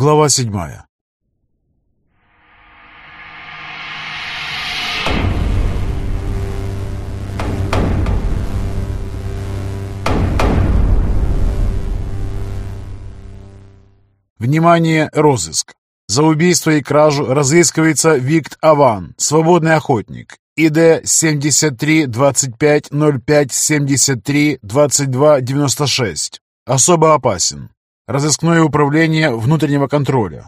Глава 7. Внимание, розыск! За убийство и кражу разыскивается Викт Аван, свободный охотник. ИД 73-25-05-73-22-96. Особо опасен. Разыскное управление внутреннего контроля.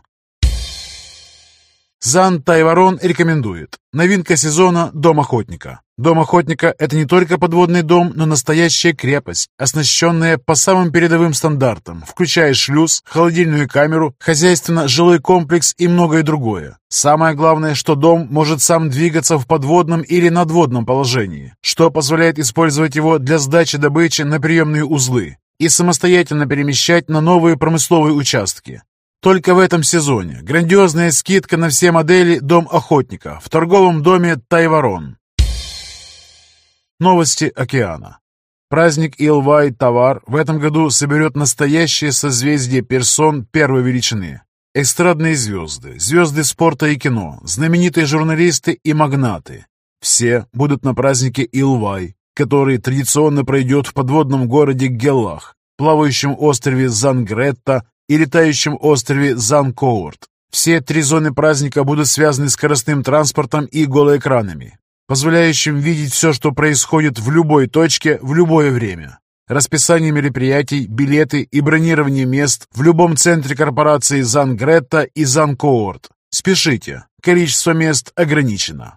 Зан Тайварон рекомендует. Новинка сезона – Дом охотника. Дом охотника – это не только подводный дом, но настоящая крепость, оснащенная по самым передовым стандартам, включая шлюз, холодильную камеру, хозяйственно-жилой комплекс и многое другое. Самое главное, что дом может сам двигаться в подводном или надводном положении, что позволяет использовать его для сдачи добычи на приемные узлы и самостоятельно перемещать на новые промысловые участки. Только в этом сезоне грандиозная скидка на все модели «Дом охотника» в торговом доме «Тайварон». Новости океана. Праздник Илвай-Тавар в этом году соберет настоящее созвездие персон первой величины. Эстрадные звезды, звезды спорта и кино, знаменитые журналисты и магнаты. Все будут на празднике Илвай, который традиционно пройдет в подводном городе Геллах, плавающем острове Зангретта и летающем острове Занкоурт. Все 3 зоны праздника будут связаны скоростным транспортом и голоэкранами, позволяющим видеть все, что происходит в любой точке в любое время. Расписание мероприятий, билеты и бронирование мест в любом центре корпорации Зангретта и Занкоурт. Спешите, количество мест ограничено.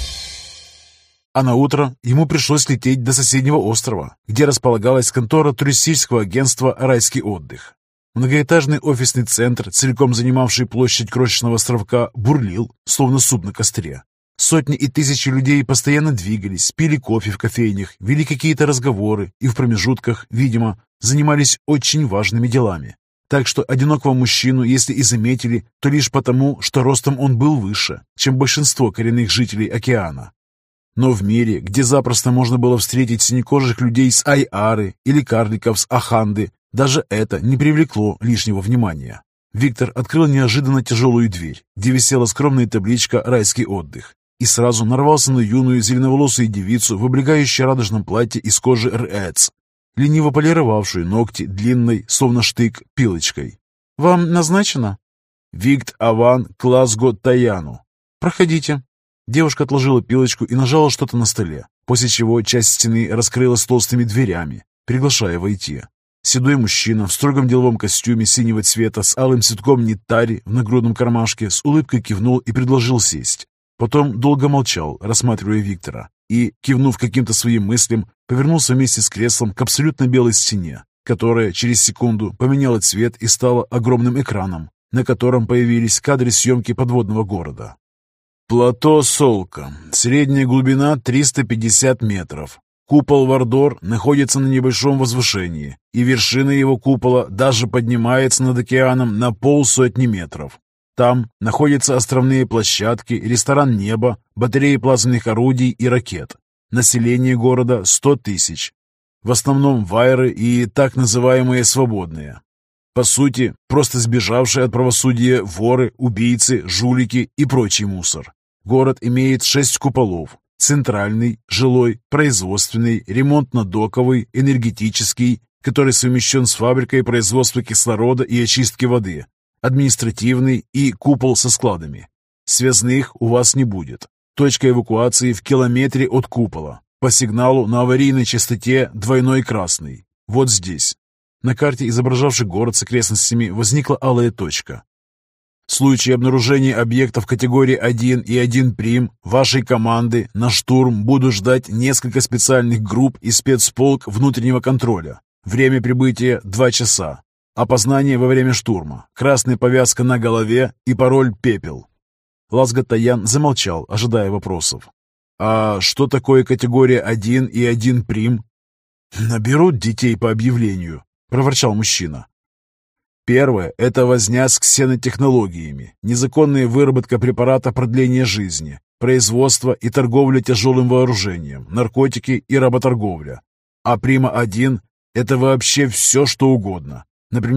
А на утро ему пришлось лететь до соседнего острова, где располагалась контора туристического агентства «Райский отдых». Многоэтажный офисный центр, целиком занимавший площадь крошечного островка, бурлил, словно суп на костре. Сотни и тысячи людей постоянно двигались, пили кофе в кофейнях, вели какие-то разговоры и в промежутках, видимо, занимались очень важными делами. Так что одинокого мужчину, если и заметили, то лишь потому, что ростом он был выше, чем большинство коренных жителей океана. Но в мире, где запросто можно было встретить синекожих людей с Айары или карликов с Аханды, даже это не привлекло лишнего внимания. Виктор открыл неожиданно тяжелую дверь, где висела скромная табличка «Райский отдых», и сразу нарвался на юную зеленоволосую девицу в облегающей радужном платье из кожи РЭЦ, лениво полировавшую ногти длинной, словно штык, пилочкой. «Вам назначено?» «Викт Аван Класго Таяну». «Проходите». Девушка отложила пилочку и нажала что-то на столе, после чего часть стены раскрылась толстыми дверями, приглашая войти. Седой мужчина в строгом деловом костюме синего цвета с алым цветком нитари в нагрудном кармашке с улыбкой кивнул и предложил сесть. Потом долго молчал, рассматривая Виктора, и, кивнув каким-то своим мыслям, повернулся вместе с креслом к абсолютно белой стене, которая через секунду поменяла цвет и стала огромным экраном, на котором появились кадры съемки подводного города. Плато Солка. Средняя глубина 350 метров. Купол Вардор находится на небольшом возвышении, и вершина его купола даже поднимается над океаном на 50 метров. Там находятся островные площадки, ресторан «Небо», батареи плазменных орудий и ракет. Население города 100 тысяч. В основном вайры и так называемые свободные. По сути, просто сбежавшие от правосудия воры, убийцы, жулики и прочий мусор. Город имеет 6 куполов. Центральный, жилой, производственный, ремонтно-доковый, энергетический, который совмещен с фабрикой производства кислорода и очистки воды, административный и купол со складами. Связных у вас не будет. Точка эвакуации в километре от купола. По сигналу на аварийной частоте двойной красный. Вот здесь. На карте, изображавшей город с окрестностями, возникла алая точка. В случае обнаружения объектов категории 1 и 1 прим вашей команды на штурм будут ждать несколько специальных групп и спецполк внутреннего контроля. Время прибытия 2 часа. Опознание во время штурма. Красная повязка на голове и пароль «Пепел». Лазго Таян замолчал, ожидая вопросов. «А что такое категория 1 и 1 прим?» «Наберут детей по объявлению», — проворчал мужчина. Первое – это возня с ксенотехнологиями, незаконная выработка препарата продления жизни, производство и торговля тяжелым вооружением, наркотики и работорговля. А Прима-1 – это вообще все, что угодно. Например,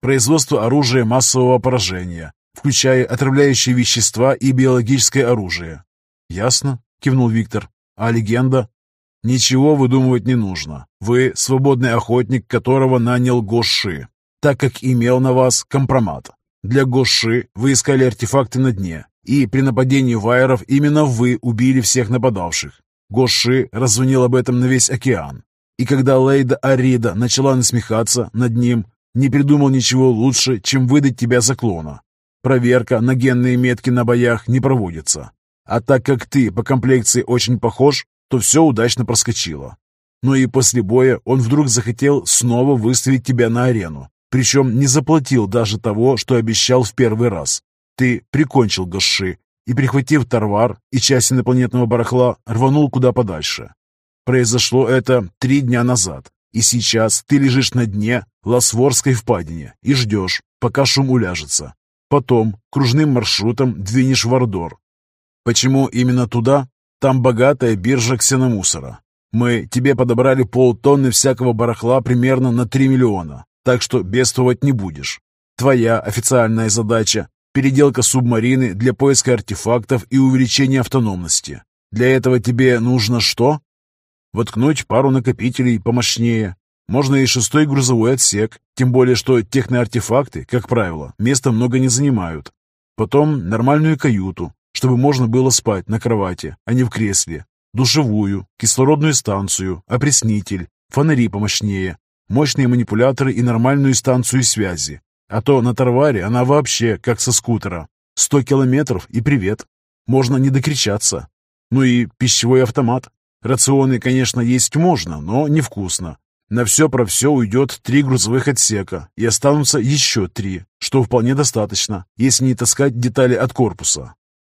производство оружия массового поражения, включая отравляющие вещества и биологическое оружие». «Ясно», — кивнул Виктор. «А легенда?» «Ничего выдумывать не нужно. Вы свободный охотник, которого нанял Гоши, так как имел на вас компромат. Для Гоши вы искали артефакты на дне, и при нападении вайеров именно вы убили всех нападавших. Гоши раззвонил об этом на весь океан. И когда Лейда Арида начала насмехаться над ним, не придумал ничего лучше, чем выдать тебя за клона. Проверка на генные метки на боях не проводится. А так как ты по комплекции очень похож, то все удачно проскочило. Но и после боя он вдруг захотел снова выставить тебя на арену, причем не заплатил даже того, что обещал в первый раз. Ты прикончил Гоши и, прихватив Тарвар и часть инопланетного барахла, рванул куда подальше. Произошло это 3 дня назад, и сейчас ты лежишь на дне Ласворской впадине и ждешь, пока шум уляжется. Потом кружным маршрутом двинешь в Ордор. Почему именно туда? Там богатая биржа ксеномусора. Мы тебе подобрали полтонны всякого барахла примерно на 3 миллиона, так что бедствовать не будешь. Твоя официальная задача – переделка субмарины для поиска артефактов и увеличения автономности. Для этого тебе нужно что? Воткнуть пару накопителей помощнее. Можно и 6-й грузовой отсек, тем более что техноартефакты, как правило, места много не занимают. Потом нормальную каюту, чтобы можно было спать на кровати, а не в кресле. Душевую, кислородную станцию, опреснитель, фонари помощнее, мощные манипуляторы и нормальную станцию связи. А то на Тарваре она вообще как со скутера. 100 километров и привет. Можно не докричаться. Ну и пищевой автомат. Рационы, конечно, есть можно, но невкусно. На все про все уйдет 3 грузовых отсека, и останутся еще 3, что вполне достаточно, если не таскать детали от корпуса.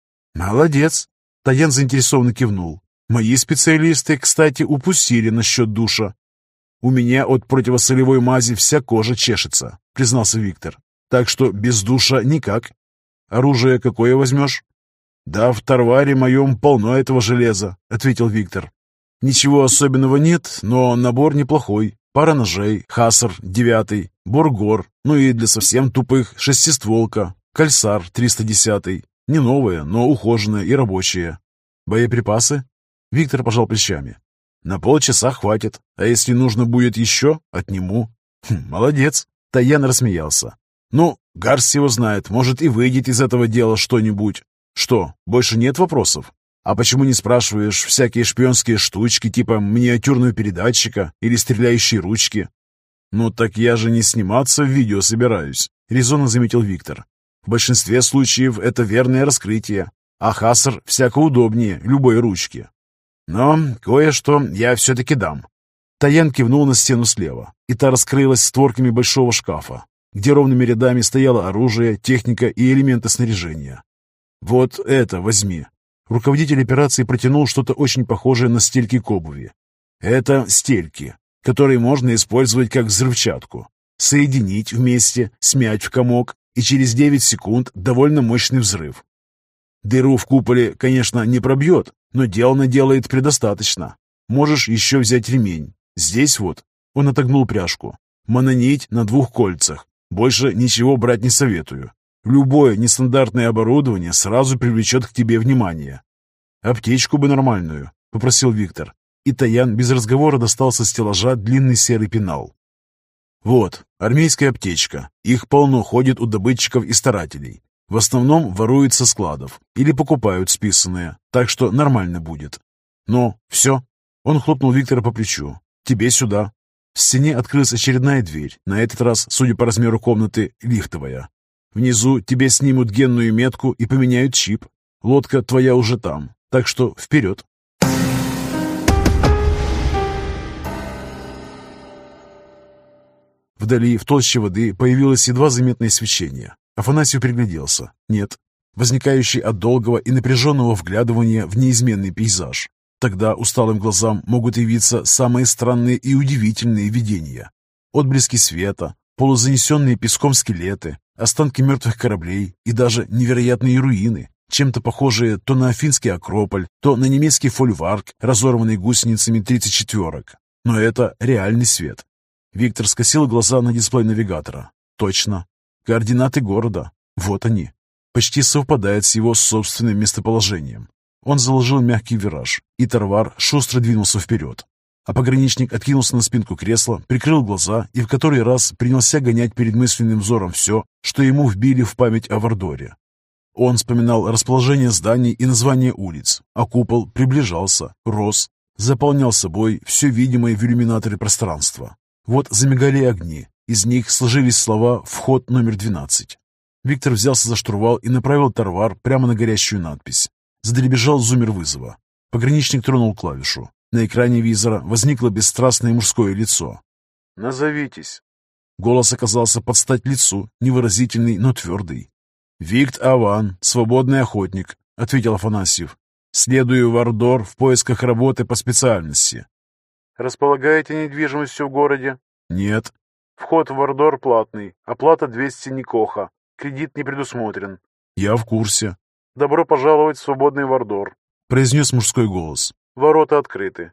«Молодец!» — Таян заинтересованно кивнул. «Мои специалисты, кстати, упустили насчет душа. У меня от противосолевой мази вся кожа чешется», — признался Виктор. «Так что без душа никак. Оружие какое возьмешь?» «Да в Тарваре моем полно этого железа», — ответил Виктор. «Ничего особенного нет, но набор неплохой. Пара ножей, Хасар 9, Боргор, ну и для совсем тупых шестистволка, Кальсар 310. Не новая, но ухоженная и рабочая. Боеприпасы?» Виктор пожал плечами. «На полчаса хватит, а если нужно будет еще, отниму». «Молодец!» — Таян рассмеялся. «Ну, Гарс его знает, может и выйдет из этого дела что-нибудь. Что, больше нет вопросов? А почему не спрашиваешь всякие шпионские штучки типа миниатюрного передатчика или стреляющие ручки?» «Ну так я же не сниматься в видео собираюсь», — резонно заметил Виктор. «В большинстве случаев это верное раскрытие, а Хасар всяко удобнее любой ручки. Но кое-что я все-таки дам». Таян кивнул на стену слева, и та раскрылась створками большого шкафа, где ровными рядами стояло оружие, техника и элементы снаряжения. «Вот это возьми». Руководитель операции протянул что-то очень похожее на стельки к обуви. «Это стельки, которые можно использовать как взрывчатку. Соединить вместе, смять в комок, и через 9 секунд довольно мощный взрыв. Дыру в куполе, конечно, не пробьет, но дело наделает предостаточно. Можешь еще взять ремень. Здесь вот». Он отогнул пряжку. «Мононить на 2 кольцах. Больше ничего брать не советую. Любое нестандартное оборудование сразу привлечет к тебе внимание». «Аптечку бы нормальную», — попросил Виктор. И Таян без разговора достал со стеллажа длинный серый пенал. «Вот, армейская аптечка. Их полно ходит у добытчиков и старателей. В основном воруют со складов или покупают списанные, так что нормально будет. Ну, все». Он хлопнул Виктора по плечу. «Тебе сюда». В стене открылась очередная дверь, на этот раз, судя по размеру комнаты, лифтовая. «Внизу тебе снимут генную метку и поменяют чип. Лодка твоя уже там, так что вперед!» Вдали, в толще воды, появилось едва заметное свечение. Афанасьев пригляделся. Нет, возникающий от долгого и напряженного вглядывания в неизменный пейзаж. Тогда усталым глазам могут явиться самые странные и удивительные видения. Отблески света, полузанесенные песком скелеты, останки мертвых кораблей и даже невероятные руины, чем-то похожие то на Афинский Акрополь, то на немецкий фольварк, разорванный гусеницами 34-ок. Но это реальный свет. Виктор скосил глаза на дисплей навигатора. Точно. Координаты города. Вот они. Почти совпадают с его собственным местоположением. Он заложил мягкий вираж, и Тарвар шустро двинулся вперед. А пограничник откинулся на спинку кресла, прикрыл глаза и в который раз принялся гонять перед мысленным взором все, что ему вбили в память о Вардоре. Он вспоминал расположение зданий и названия улиц, а купол приближался, рос, заполнял собой все видимое в иллюминаторе пространство. Вот замигали огни, из них сложились слова «Вход номер 12». Виктор взялся за штурвал и направил Тарвар прямо на горящую надпись. Задребезжал зуммер вызова. Пограничник тронул клавишу. На экране визора возникло бесстрастное мужское лицо. «Назовитесь». Голос оказался под стать лицу, невыразительный, но твердый. «Викт Аван, свободный охотник», — ответил Афанасьев. «Следую в Вардор в поисках работы по специальности». «Располагаете недвижимостью в городе?» «Нет». «Вход в Вардор платный. Оплата 200 никоха. Кредит не предусмотрен». «Я в курсе». «Добро пожаловать в свободный Вардор», — произнес мужской голос. «Ворота открыты».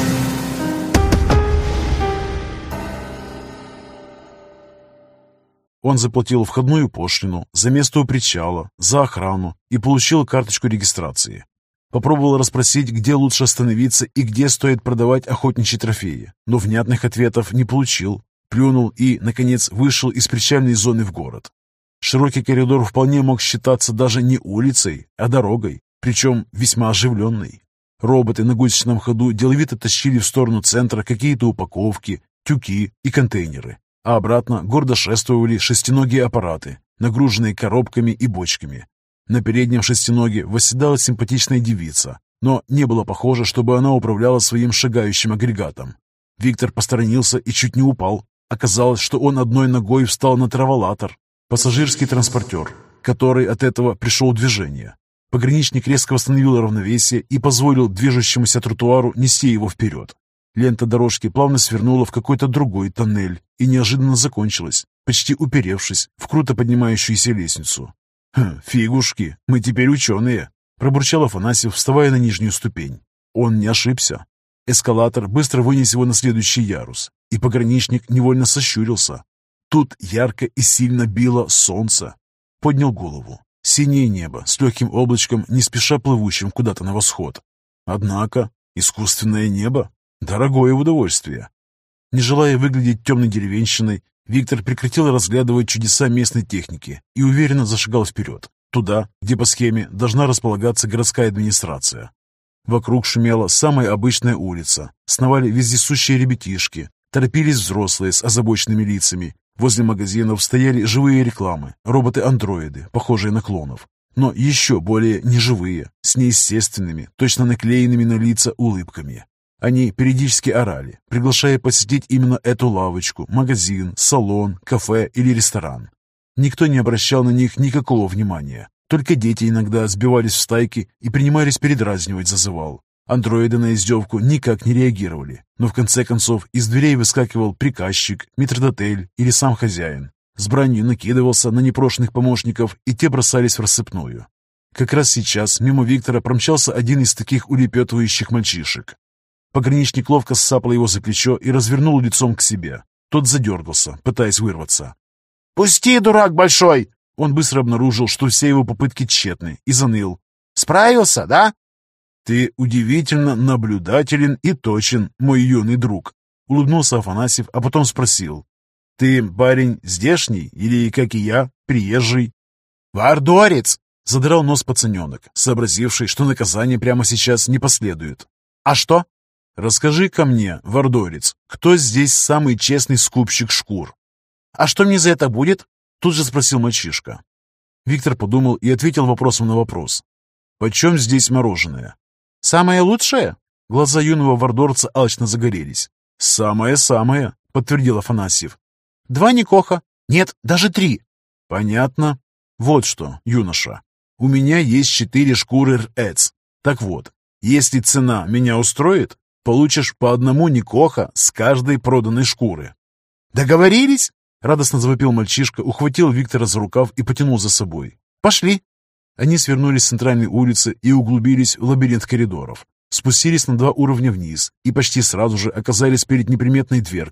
Он заплатил входную пошлину за место у причала, за охрану и получил карточку регистрации. Попробовал расспросить, где лучше остановиться и где стоит продавать охотничьи трофеи, но внятных ответов не получил. Плюнул и, наконец, вышел из причальной зоны в город. Широкий коридор вполне мог считаться даже не улицей, а дорогой, причем весьма оживленной. Роботы на гусечном ходу деловито тащили в сторону центра какие-то упаковки, тюки и контейнеры, а обратно гордо шествовали шестиногие аппараты, нагруженные коробками и бочками. На переднем шестиноге восседала симпатичная девица, но не было похоже, чтобы она управляла своим шагающим агрегатом. Виктор посторонился и чуть не упал. Оказалось, что он одной ногой встал на траволатор, пассажирский транспортер, который от этого пришел в движение. Пограничник резко восстановил равновесие и позволил движущемуся тротуару нести его вперед. Лента дорожки плавно свернула в какой-то другой тоннель и неожиданно закончилась, почти уперевшись в круто поднимающуюся лестницу. «Фигушки, мы теперь ученые», — пробурчал Афанасьев, вставая на нижнюю ступень. Он не ошибся. Эскалатор быстро вынес его на следующий ярус, и пограничник невольно сощурился. Тут ярко и сильно било солнце. Поднял голову. Синее небо с легким облачком, не спеша плывущим куда-то на восход. Однако искусственное небо — дорогое удовольствие. Не желая выглядеть темной деревенщиной, Виктор прекратил разглядывать чудеса местной техники и уверенно зашагал вперед, туда, где по схеме должна располагаться городская администрация. Вокруг шумела самая обычная улица, сновали вездесущие ребятишки, торопились взрослые с озабоченными лицами. Возле магазинов стояли живые рекламы, роботы-андроиды, похожие на клонов, но еще более неживые, с неестественными, точно наклеенными на лица улыбками. Они периодически орали, приглашая посетить именно эту лавочку, магазин, салон, кафе или ресторан. Никто не обращал на них никакого внимания. Только дети иногда сбивались в стайки и принимались передразнивать зазывал. Андроиды на издевку никак не реагировали, но в конце концов из дверей выскакивал приказчик, метрдотель или сам хозяин. С бранью накидывался на непрошенных помощников, и те бросались в рассыпную. Как раз сейчас мимо Виктора промчался один из таких улепетывающих мальчишек. Пограничник ловко ссапал его за плечо и развернул лицом к себе. Тот задергался, пытаясь вырваться. «Пусти, дурак большой!» Он быстро обнаружил, что все его попытки тщетны, и заныл. «Справился, да?» «Ты удивительно наблюдателен и точен, мой юный друг», — улыбнулся Афанасьев, а потом спросил. «Ты, парень, здешний или, как и я, приезжий?» «Вардорец!» — задрал нос пацаненок, сообразивший, что наказание прямо сейчас не последует. «А что?» «Расскажи-ка мне, вардорец, кто здесь самый честный скупщик шкур?» «А что мне за это будет?» — тут же спросил мальчишка. Виктор подумал и ответил вопросом на вопрос. «Почем здесь мороженое?» «Самое лучшее?» Глаза юного вардорца алчно загорелись. «Самое-самое», — подтвердил Афанасьев. 2 никоха. Нет, даже 3. «Понятно. Вот что, юноша, у меня есть 4 шкуры РЭЦ. Так вот, если цена меня устроит, получишь по 1 никоха с каждой проданной шкуры». «Договорились?» — радостно завопил мальчишка, ухватил Виктора за рукав и потянул за собой. «Пошли». Они свернули с центральной улицы и углубились в лабиринт коридоров. Спустились на 2 уровня вниз и почти сразу же оказались перед неприметной дверкой,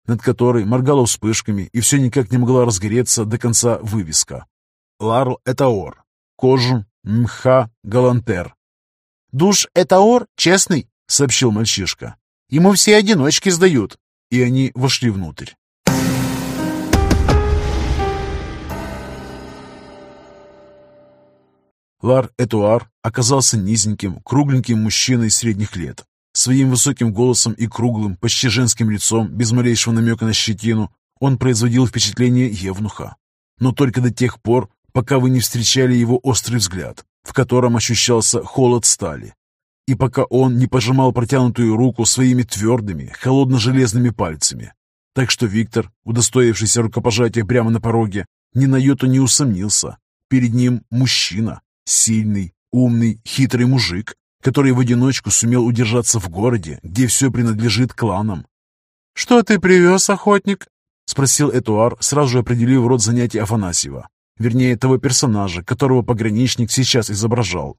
над которой моргала вспышками и все никак не могла разгореться до конца вывеска. «Ларл Этаор. Кожу мха галантер». «Душ Этаор честный», — сообщил мальчишка. «Ему все одиночки сдают». И они вошли внутрь. Лар Этуар оказался низеньким, кругленьким мужчиной средних лет. Своим высоким голосом и круглым, почти женским лицом, без малейшего намека на щетину, он производил впечатление евнуха. Но только до тех пор, пока вы не встречали его острый взгляд, в котором ощущался холод стали. И пока он не пожимал протянутую руку своими твердыми, холодно-железными пальцами. Так что Виктор, удостоившийся рукопожатия прямо на пороге, ни на йоту не усомнился. Перед ним мужчина, сильный, умный, хитрый мужик, который в одиночку сумел удержаться в городе, где все принадлежит кланам. «Что ты привез, охотник?» — спросил Этуар, сразу же определив род занятий Афанасьева. Вернее, того персонажа, которого пограничник сейчас изображал.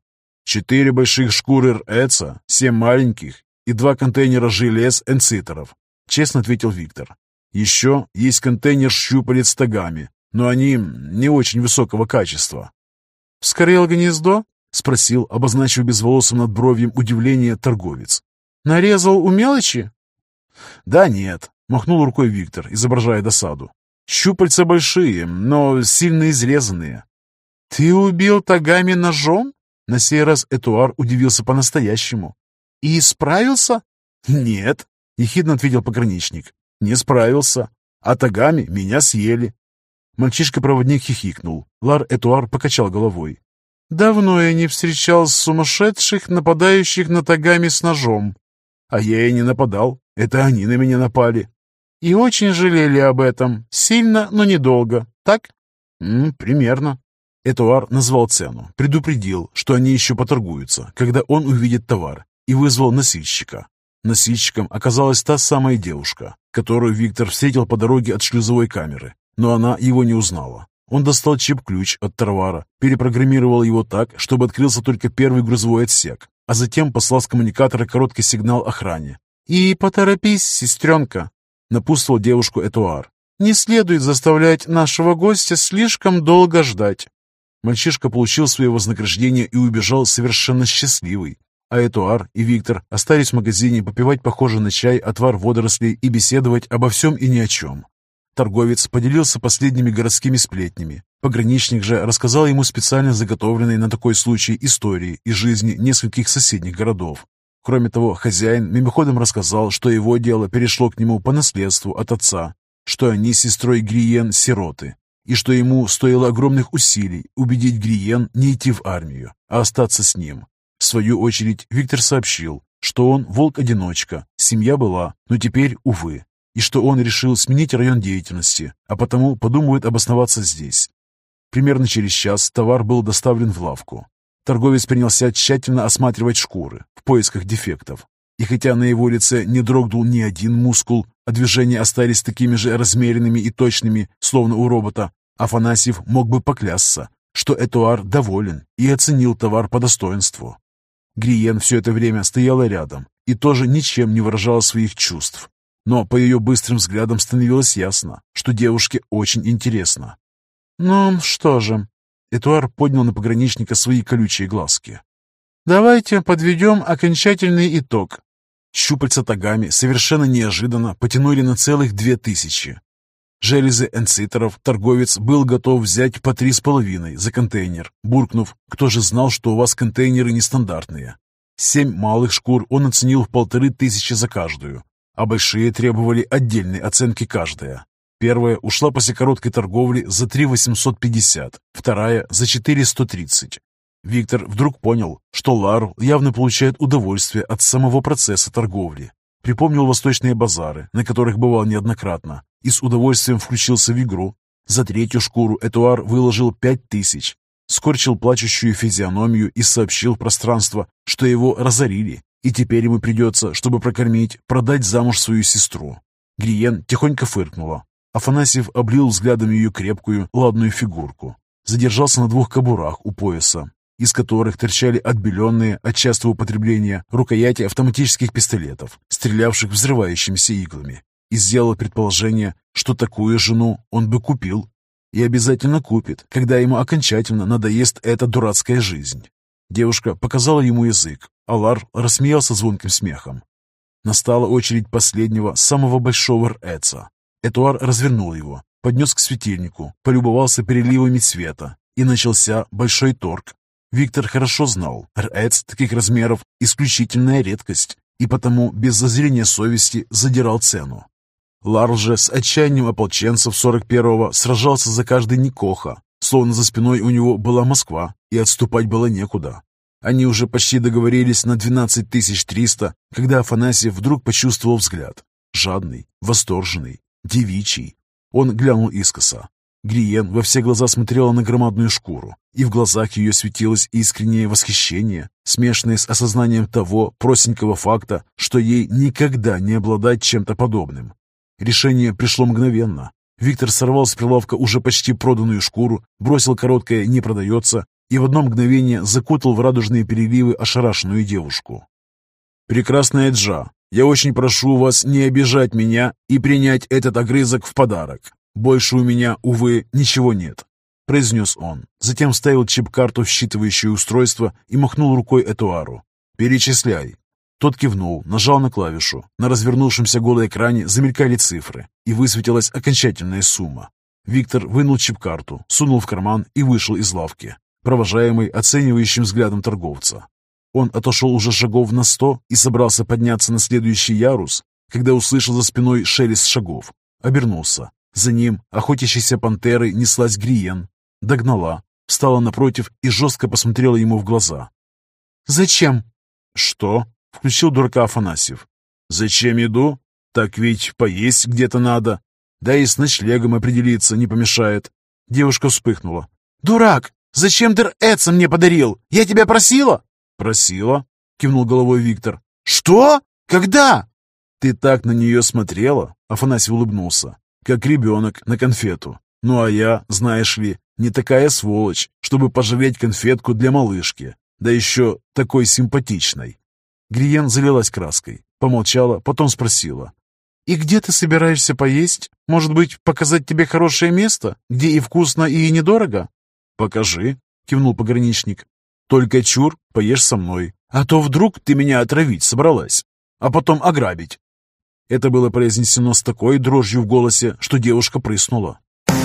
4 больших шкуры рэца, 7 маленьких и 2 контейнера желез энцитеров, честно ответил Виктор. Еще есть контейнер щупалец с тагами, но они не очень высокого качества. «Вскрыл гнездо?» — спросил, обозначив безволосым надбровьем удивление торговец. «Нарезал у мелочи?» «Да нет», — махнул рукой Виктор, изображая досаду. «Щупальца большие, но сильно изрезанные». «Ты убил тагами ножом?» На сей раз Этуар удивился по-настоящему. «И справился?» «Нет», — ехидно ответил пограничник. «Не справился. А тагами меня съели». Мальчишка-проводник хихикнул. Лар Этуар покачал головой. «Давно я не встречал сумасшедших, нападающих на тагами с ножом». «А я и не нападал. Это они на меня напали». «И очень жалели об этом. Сильно, но недолго. Так?» «Примерно». Этуар назвал цену, предупредил, что они еще поторгуются, когда он увидит товар, и вызвал носильщика. Носильщиком оказалась та самая девушка, которую Виктор встретил по дороге от шлюзовой камеры, но она его не узнала. Он достал чип-ключ от товара, перепрограммировал его так, чтобы открылся только первый грузовой отсек, а затем послал с коммуникатора короткий сигнал охране. «И поторопись, сестренка», — напутствовал девушку Этуар. «Не следует заставлять нашего гостя слишком долго ждать». Мальчишка получил свое вознаграждение и убежал совершенно счастливый. А Этуар и Виктор остались в магазине попивать похожий на чай отвар водорослей и беседовать обо всем и ни о чем. Торговец поделился последними городскими сплетнями. Пограничник же рассказал ему специально заготовленные на такой случай истории из жизни нескольких соседних городов. Кроме того, хозяин мимоходом рассказал, что его дело перешло к нему по наследству от отца, что они с сестрой Гриен сироты, и что ему стоило огромных усилий убедить Гриен не идти в армию, а остаться с ним. В свою очередь Виктор сообщил, что он волк-одиночка, семья была, но теперь, увы, и что он решил сменить район деятельности, а потому подумывает обосноваться здесь. Примерно через час товар был доставлен в лавку. Торговец принялся тщательно осматривать шкуры в поисках дефектов. И хотя на его лице не дрогнул ни один мускул, а движения остались такими же размеренными и точными, словно у робота, Афанасьев мог бы поклясться, что Этуар доволен и оценил товар по достоинству. Гриен все это время стояла рядом и тоже ничем не выражала своих чувств. Но по ее быстрым взглядам становилось ясно, что девушке очень интересно. «Ну что же?» Этуар поднял на пограничника свои колючие глазки. «Давайте подведем окончательный итог». Щупальца тагами совершенно неожиданно потянули на целых 2000. Железы энцитеров торговец был готов взять по 3,5 за контейнер, буркнув: «Кто же знал, что у вас контейнеры нестандартные?» 7 малых шкур он оценил в 1500 за каждую, а большие требовали отдельной оценки каждая. Первая ушла после короткой торговли за 3850, вторая за 4130. Виктор вдруг понял, что Ларл явно получает удовольствие от самого процесса торговли. Припомнил восточные базары, на которых бывал неоднократно, и с удовольствием включился в игру. За 3-ю шкуру Этуар выложил 5000, скорчил плачущую физиономию и сообщил в пространство, что его разорили, и теперь ему придется, чтобы прокормить, продать замуж свою сестру. Гриен тихонько фыркнула. Афанасьев облил взглядом ее крепкую, ладную фигурку. Задержался на 2 кобурах у пояса, из которых торчали отбеленные от частого употребления рукояти автоматических пистолетов, стрелявших взрывающимися иглами. и сделал предположение, что такую жену он бы купил. И обязательно купит, когда ему окончательно надоест эта дурацкая жизнь. Девушка показала ему язык, а Лар рассмеялся звонким смехом. Настала очередь последнего, самого большого рээца. Этуар развернул его, поднес к светильнику, полюбовался переливами цвета, и начался большой торг. Виктор хорошо знал, рээц таких размеров – исключительная редкость, и потому без зазрения совести задирал цену. Лар же с отчаянием ополченцев 41-го сражался за каждый никоха, словно за спиной у него была Москва, и отступать было некуда. Они уже почти договорились на 12 300, когда Афанасьев вдруг почувствовал взгляд. Жадный, восторженный, девичий. Он глянул искоса. Гриен во все глаза смотрела на громадную шкуру, и в глазах ее светилось искреннее восхищение, смешанное с осознанием того простенького факта, что ей никогда не обладать чем-то подобным. Решение пришло мгновенно. Виктор сорвал с прилавка уже почти проданную шкуру, бросил короткое «не продается» и в одно мгновение закутал в радужные переливы ошарашенную девушку. «Прекрасная Джа, я очень прошу вас не обижать меня и принять этот огрызок в подарок. Больше у меня, увы, ничего нет», — произнес он. Затем вставил чип-карту в считывающее устройство и махнул рукой Этуару. «Перечисляй». Тот кивнул, нажал на клавишу. На развернувшемся голой экране замелькали цифры, и высветилась окончательная сумма. Виктор вынул чип-карту, сунул в карман и вышел из лавки, провожаемый оценивающим взглядом торговца. Он отошел уже шагов на 100 и собрался подняться на следующий ярус, когда услышал за спиной шелест шагов. Обернулся. За ним, охотящейся пантерой, неслась Гриен. Догнала, встала напротив и жестко посмотрела ему в глаза. «Зачем?» «Что?» — включил дурака Афанасьев. «Зачем иду? Так ведь поесть где-то надо. Да и с ночлегом определиться не помешает». Девушка вспыхнула. «Дурак! Зачем ты рээца мне подарил? Я тебя просила?» «Просила?» — кивнул головой Виктор. «Что? Когда?» «Ты так на нее смотрела?» — Афанасий улыбнулся. «Как ребенок на конфету. Ну а я, знаешь ли, не такая сволочь, чтобы пожалеть конфетку для малышки. Да еще такой симпатичной». Гриен залилась краской, помолчала, потом спросила. «И где ты собираешься поесть? Может быть, показать тебе хорошее место, где и вкусно, и недорого?» «Покажи», — кивнул пограничник. «Только чур, поешь со мной, а то вдруг ты меня отравить собралась, а потом ограбить». Это было произнесено с такой дрожью в голосе, что девушка прыснула.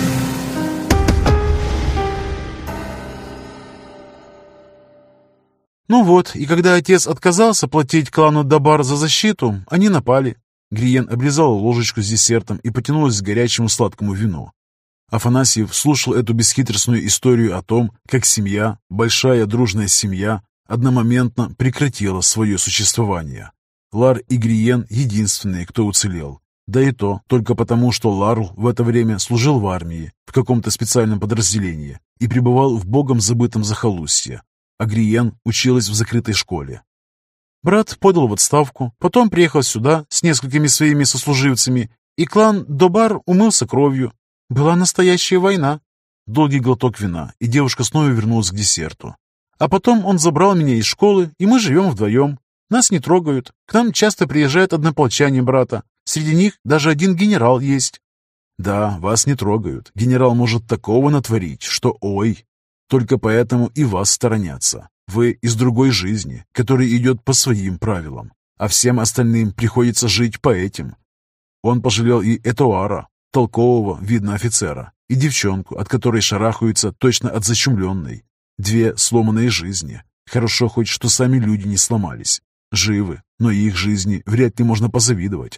Ну вот, и когда отец отказался платить клану Дабар за защиту, они напали. Гриен облизала ложечку с десертом и потянулась к горячему сладкому вину. Афанасьев слушал эту бесхитростную историю о том, как семья, большая дружная семья, одномоментно прекратила свое существование. Лар и Гриен единственные, кто уцелел. Да и то только потому, что Ларл в это время служил в армии, в каком-то специальном подразделении, и пребывал в богом забытом захолустье. А Гриен училась в закрытой школе. Брат подал в отставку, потом приехал сюда с несколькими своими сослуживцами, и клан Добар умылся кровью. Была настоящая война. Долгий глоток вина, и девушка снова вернулась к десерту. А потом он забрал меня из школы, и мы живем вдвоем. Нас не трогают. К нам часто приезжают однополчане брата. Среди них даже один генерал есть. Да, вас не трогают. Генерал может такого натворить, что ой. Только поэтому и вас сторонятся. Вы из другой жизни, которая идет по своим правилам, а всем остальным приходится жить по этим. Он пожалел и Этуара, толкового, видно, офицера, и девчонку, от которой шарахаются точно от зачумленной. Две сломанные жизни. Хорошо хоть, что сами люди не сломались. Живы, но их жизни вряд ли можно позавидовать.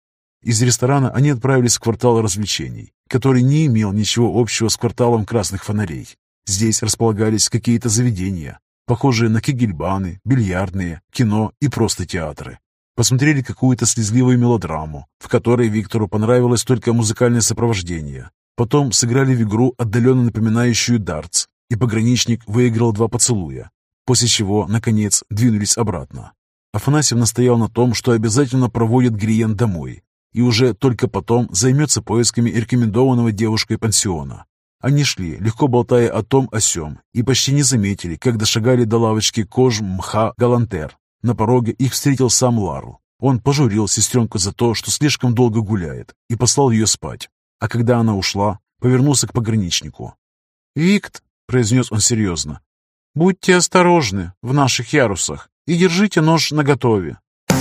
Из ресторана они отправились в квартал развлечений, который не имел ничего общего с кварталом красных фонарей. Здесь располагались какие-то заведения, похожие на кегельбаны, бильярдные, кино и просто театры. Посмотрели какую-то слезливую мелодраму, в которой Виктору понравилось только музыкальное сопровождение. Потом сыграли в игру, отдаленно напоминающую дартс, и пограничник выиграл 2 поцелуя, после чего, наконец, двинулись обратно. Афанасьев настоял на том, что обязательно проводит Гриен домой, и уже только потом займется поисками рекомендованного девушкой пансиона. Они шли, легко болтая о том о сём, и почти не заметили, как дошагали до лавочки кож мха галантер. На пороге их встретил сам Ларл. Он пожурил сестренку за то, что слишком долго гуляет, и послал ее спать. А когда она ушла, повернулся к пограничнику. «Викт», — произнес он серьезно, — «будьте осторожны в наших ярусах и держите нож наготове».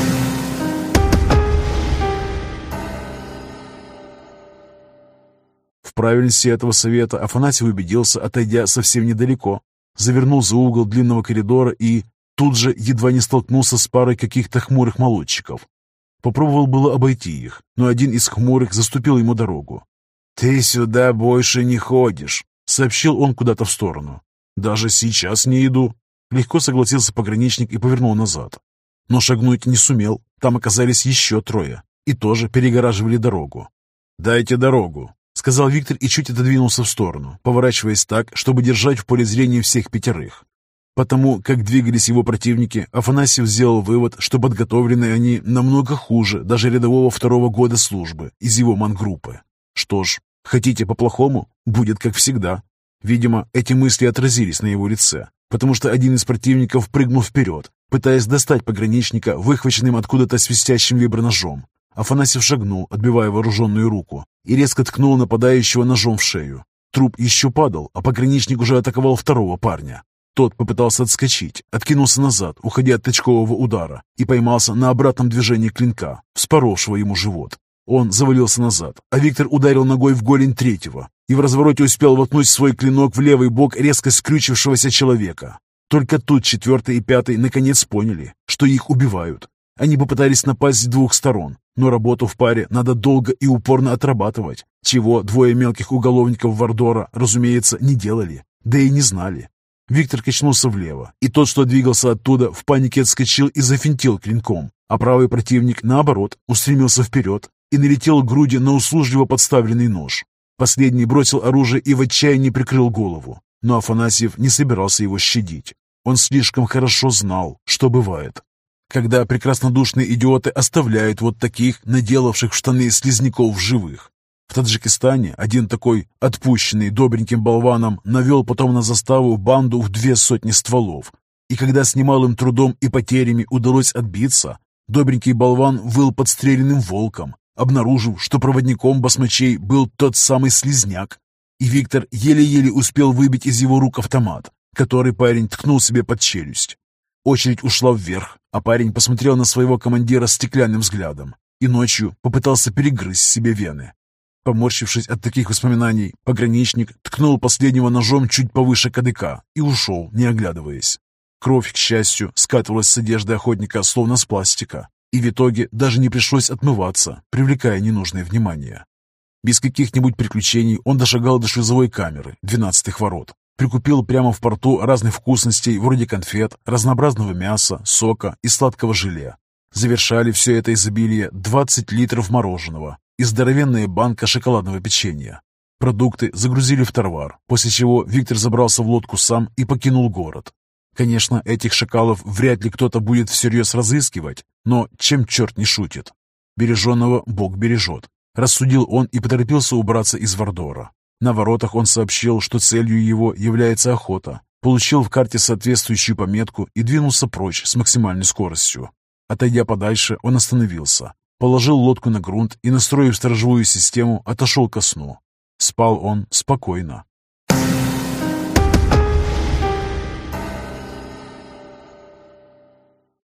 В правильности этого совета Афанасий убедился, отойдя совсем недалеко. Завернул за угол длинного коридора и тут же едва не столкнулся с парой каких-то хмурых молодчиков. Попробовал было обойти их, но один из хмурых заступил ему дорогу. «Ты сюда больше не ходишь», — сообщил он куда-то в сторону. «Даже сейчас не иду», — легко согласился пограничник и повернул назад. Но шагнуть не сумел, там оказались еще трое и тоже перегораживали дорогу. «Дайте дорогу», — сказал Виктор и чуть отодвинулся в сторону, поворачиваясь так, чтобы держать в поле зрения всех пятерых. Потому как двигались его противники, Афанасьев сделал вывод, что подготовлены они намного хуже даже рядового 2-го года службы из его мангруппы. Что ж, хотите по-плохому? Будет как всегда. Видимо, эти мысли отразились на его лице, потому что один из противников прыгнул вперед, пытаясь достать пограничника выхваченным откуда-то свистящим виброножом. Афанасьев шагнул, отбивая вооруженную руку, и резко ткнул нападающего ножом в шею. Труп еще падал, а пограничник уже атаковал второго парня. Тот попытался отскочить, откинулся назад, уходя от точкового удара, и поймался на обратном движении клинка, вспоровшего ему живот. Он завалился назад, а Виктор ударил ногой в голень третьего и в развороте успел воткнуть свой клинок в левый бок резко скрючившегося человека. Только тут 4-й и 5-й наконец поняли, что их убивают. Они попытались напасть с двух сторон, но работу в паре надо долго и упорно отрабатывать, чего двое мелких уголовников Вардора, разумеется, не делали, да и не знали. Виктор качнулся влево, и тот, что двигался оттуда, в панике отскочил и зафинтил клинком, а правый противник, наоборот, устремился вперед и налетел к груди на услужливо подставленный нож. Последний бросил оружие и в отчаянии прикрыл голову, но Афанасьев не собирался его щадить. Он слишком хорошо знал, что бывает, когда прекраснодушные идиоты оставляют вот таких, наделавших в штаны слизняков, в живых. В Таджикистане один такой, отпущенный добреньким болваном, навел потом на заставу банду в 200 стволов. И когда с немалым трудом и потерями удалось отбиться, добренький болван выл подстреленным волком, обнаружив, что проводником басмачей был тот самый слизняк. И Виктор еле-еле успел выбить из его рук автомат, который парень ткнул себе под челюсть. Очередь ушла вверх, а парень посмотрел на своего командира стеклянным взглядом и ночью попытался перегрызть себе вены. Поморщившись от таких воспоминаний, пограничник ткнул последнего ножом чуть повыше кадыка и ушел, не оглядываясь. Кровь, к счастью, скатывалась с одежды охотника словно с пластика, и в итоге даже не пришлось отмываться, привлекая ненужное внимание. Без каких-нибудь приключений он дошагал до шлюзовой камеры 12-х ворот, прикупил прямо в порту разных вкусностей вроде конфет, разнообразного мяса, сока и сладкого желе. Завершали все это изобилие 20 литров мороженого и здоровенная банка шоколадного печенья. Продукты загрузили в тарвар, после чего Виктор забрался в лодку сам и покинул город. Конечно, этих шакалов вряд ли кто-то будет всерьез разыскивать, но чем черт не шутит? Береженного Бог бережет. Рассудил он и поторопился убраться из Вардора. На воротах он сообщил, что целью его является охота, получил в карте соответствующую пометку и двинулся прочь с максимальной скоростью. Отойдя подальше, он остановился, положил лодку на грунт и, настроив сторожевую систему, отошел ко сну. Спал он спокойно.